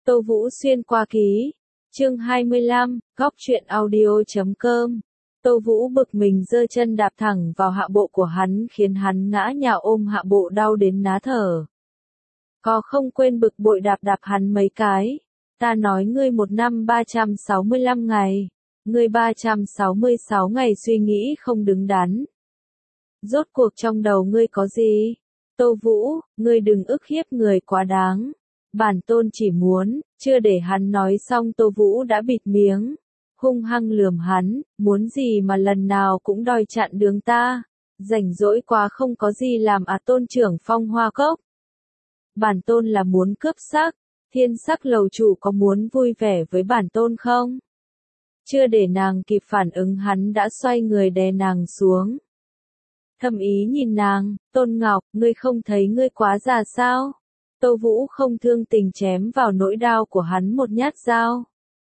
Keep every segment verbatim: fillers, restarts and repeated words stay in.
Tô Vũ xuyên qua ký. Chương hai mươi lăm, góc truyện audio chấm com. Tô Vũ bực mình giơ chân đạp thẳng vào hạ bộ của hắn khiến hắn ngã nhào ôm hạ bộ đau đến ná thở. Có không quên bực bội đạp đạp hắn mấy cái. Ta nói ngươi một năm ba trăm sáu mươi lăm ngày. Ngươi ba trăm sáu mươi sáu ngày suy nghĩ không đứng đắn. Rốt cuộc trong đầu ngươi có gì? Tô Vũ, ngươi đừng ức hiếp người quá đáng. Bản tôn chỉ muốn, chưa để hắn nói xong Tô Vũ đã bịt miếng. Hung hăng lườm hắn, muốn gì mà lần nào cũng đòi chặn đường ta. Rảnh rỗi quá không có gì làm à tôn trưởng Phong Hoa Cốc. Bản tôn là muốn cướp sắc, thiên sắc lầu chủ có muốn vui vẻ với bản tôn không? Chưa để nàng kịp phản ứng hắn đã xoay người đè nàng xuống. Thâm ý nhìn nàng, Tôn Ngọc, ngươi không thấy ngươi quá già sao? Tô Vũ không thương tình chém vào nỗi đau của hắn một nhát dao.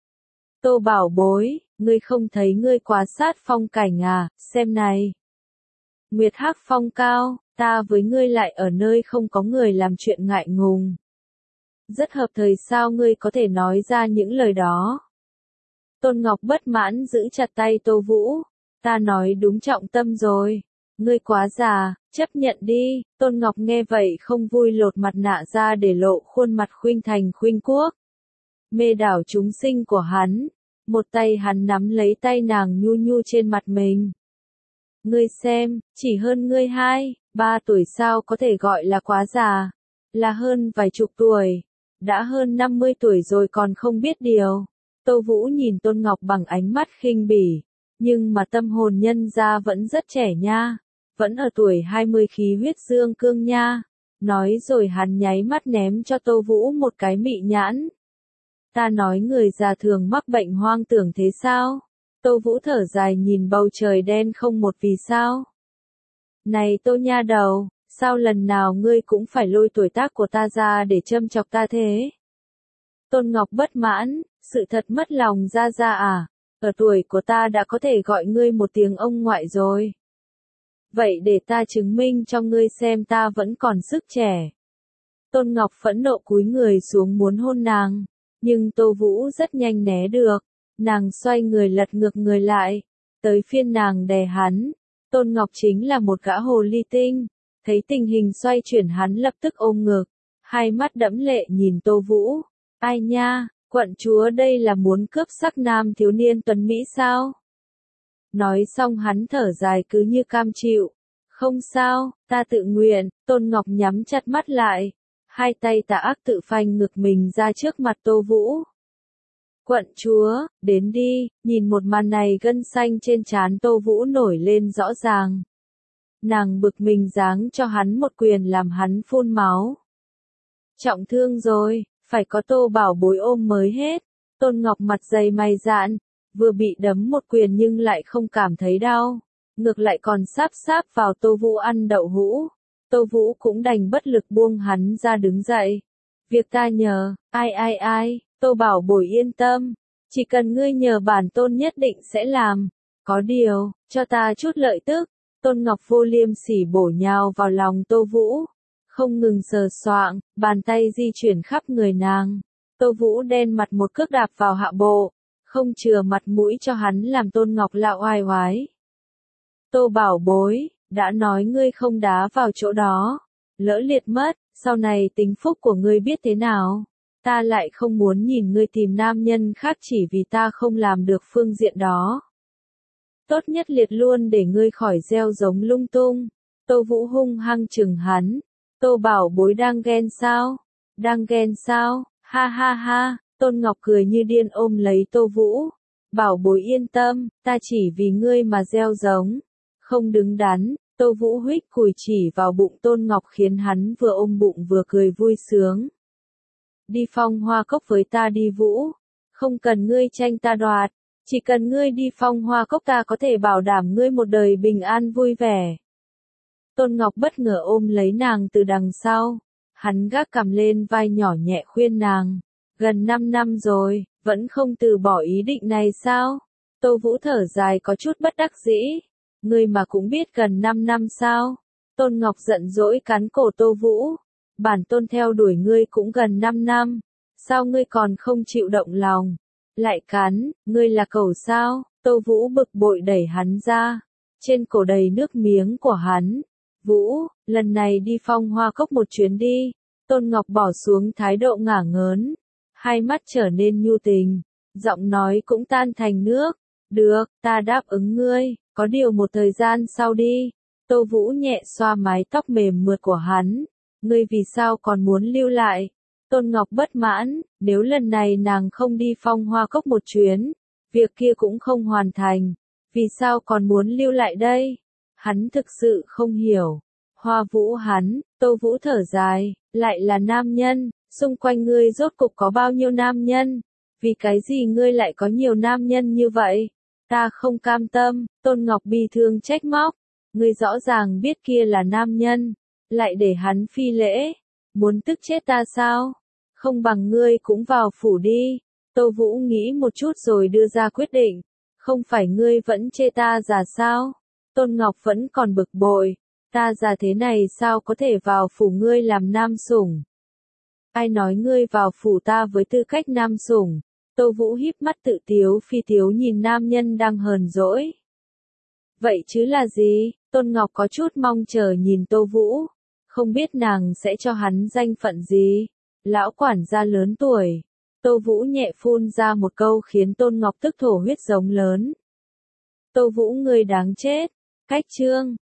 Tô bảo bối, ngươi không thấy ngươi quá sát phong cảnh à, xem này. Nguyệt Hắc phong cao, ta với ngươi lại ở nơi không có người làm chuyện ngại ngùng. Rất hợp thời sao ngươi có thể nói ra những lời đó. Tôn Ngọc bất mãn giữ chặt tay Tô Vũ, ta nói đúng trọng tâm rồi. Ngươi quá già, chấp nhận đi. Tôn Ngọc nghe vậy không vui lột mặt nạ ra để lộ khuôn mặt khuynh thành khuynh quốc. Mê đảo chúng sinh của hắn. Một tay hắn nắm lấy tay nàng nhu nhu trên mặt mình. Ngươi xem, chỉ hơn ngươi hai, ba tuổi sao có thể gọi là quá già. Là hơn vài chục tuổi. Đã hơn năm mươi tuổi rồi còn không biết điều. Tô Vũ nhìn Tôn Ngọc bằng ánh mắt khinh bỉ. Nhưng mà tâm hồn nhân gia vẫn rất trẻ nha. Vẫn ở tuổi hai mươi khí huyết dương cương nha. Nói rồi hắn nháy mắt ném cho Tô Vũ một cái mị nhãn. Ta nói người già thường mắc bệnh hoang tưởng thế sao? Tô Vũ thở dài nhìn bầu trời đen không một vì sao. Này Tô nha đầu, sao lần nào ngươi cũng phải lôi tuổi tác của ta ra để châm chọc ta thế? Tôn Ngọc bất mãn, sự thật mất lòng ra ra à? Ở tuổi của ta đã có thể gọi ngươi một tiếng ông ngoại rồi. Vậy để ta chứng minh cho ngươi xem ta vẫn còn sức trẻ. Tôn Ngọc phẫn nộ cúi người xuống muốn hôn nàng, nhưng Tô Vũ rất nhanh né được. Nàng xoay người lật ngược người lại, tới phiên nàng đè hắn. Tôn Ngọc chính là một gã hồ ly tinh, thấy tình hình xoay chuyển hắn lập tức ôm ngực, hai mắt đẫm lệ nhìn Tô Vũ. Ai nha, quận chúa đây là muốn cướp sắc nam thiếu niên tuấn Mỹ sao? Nói xong hắn thở dài cứ như cam chịu. Không sao, ta tự nguyện. Tôn Ngọc nhắm chặt mắt lại. Hai tay tà ác tự phanh ngực mình ra trước mặt Tô Vũ. Quận chúa, đến đi. Nhìn một màn này gân xanh trên trán Tô Vũ nổi lên rõ ràng. Nàng bực mình giáng cho hắn một quyền làm hắn phun máu. Trọng thương rồi, phải có Tô bảo bối ôm mới hết. Tôn Ngọc mặt dày mày dạn. Vừa bị đấm một quyền nhưng lại không cảm thấy đau, ngược lại còn sáp sáp vào Tô Vũ ăn đậu hũ. Tô Vũ cũng đành bất lực buông hắn ra đứng dậy. Việc ta nhờ, ai ai ai, Tô bảo bối yên tâm, chỉ cần ngươi nhờ bản tôn nhất định sẽ làm. Có điều, cho ta chút lợi tức. Tôn Ngọc vô liêm sỉ bổ nhào vào lòng Tô Vũ, không ngừng sờ soạng, bàn tay di chuyển khắp người nàng. Tô Vũ đen mặt một cước đạp vào hạ bộ. Không chừa mặt mũi cho hắn làm Tôn Ngọc lạo oai oái. Tô bảo bối, đã nói ngươi không đá vào chỗ đó. Lỡ liệt mất, sau này tính phúc của ngươi biết thế nào. Ta lại không muốn nhìn ngươi tìm nam nhân khác chỉ vì ta không làm được phương diện đó. Tốt nhất liệt luôn để ngươi khỏi gieo giống lung tung. Tô Vũ hung hăng chừng hắn. Tô bảo bối đang ghen sao? Đang ghen sao? Ha ha ha. Tôn Ngọc cười như điên ôm lấy Tô Vũ. Bảo bối yên tâm, ta chỉ vì ngươi mà gieo giống. Không đứng đắn. Tô Vũ huých cùi chỉ vào bụng Tôn Ngọc khiến hắn vừa ôm bụng vừa cười vui sướng. Đi Phong Hoa Cốc với ta đi Vũ. Không cần ngươi tranh ta đoạt. Chỉ cần ngươi đi Phong Hoa Cốc ta có thể bảo đảm ngươi một đời bình an vui vẻ. Tôn Ngọc bất ngờ ôm lấy nàng từ đằng sau. Hắn gác cằm lên vai nhỏ nhẹ khuyên nàng. Gần năm năm rồi, vẫn không từ bỏ ý định này sao? Tô Vũ thở dài có chút bất đắc dĩ. Ngươi mà cũng biết gần năm năm sao? Tôn Ngọc giận dỗi cắn cổ Tô Vũ. Bản tôn theo đuổi ngươi cũng gần năm năm. sao ngươi còn không chịu động lòng? Lại cắn, ngươi là cẩu sao? Tô Vũ bực bội đẩy hắn ra. Trên cổ đầy nước miếng của hắn. Vũ, lần này đi Phong Hoa Cốc một chuyến đi. Tôn Ngọc bỏ xuống thái độ ngả ngớn. Hai mắt trở nên nhu tình. Giọng nói cũng tan thành nước. Được, ta đáp ứng ngươi, có điều một thời gian sau đi. Tô Vũ nhẹ xoa mái tóc mềm mượt của hắn. Ngươi vì sao còn muốn lưu lại? Tôn Ngọc bất mãn, nếu lần này nàng không đi Phong Hoa Cốc một chuyến, việc kia cũng không hoàn thành. Vì sao còn muốn lưu lại đây? Hắn thực sự không hiểu. Hoa Vũ hắn, Tô Vũ thở dài, lại là nam nhân, xung quanh ngươi rốt cục có bao nhiêu nam nhân? Vì cái gì ngươi lại có nhiều nam nhân như vậy? Ta không cam tâm, Tôn Ngọc bi thương trách móc. Ngươi rõ ràng biết kia là nam nhân, lại để hắn phi lễ. Muốn tức chết ta sao? Không bằng ngươi cũng vào phủ đi. Tô Vũ nghĩ một chút rồi đưa ra quyết định. Không phải ngươi vẫn chê ta già sao? Tôn Ngọc vẫn còn bực bội. Ta già thế này sao có thể vào phủ ngươi làm nam sủng? Ai nói ngươi vào phủ ta với tư cách nam sủng? Tô Vũ híp mắt tự tiếu phi tiếu nhìn nam nhân đang hờn dỗi. Vậy chứ là gì? Tôn Ngọc có chút mong chờ nhìn Tô Vũ. Không biết nàng sẽ cho hắn danh phận gì? Lão quản gia lớn tuổi. Tô Vũ nhẹ phun ra một câu khiến Tôn Ngọc tức thổ huyết giống lớn. Tô Vũ ngươi đáng chết. Cách chương.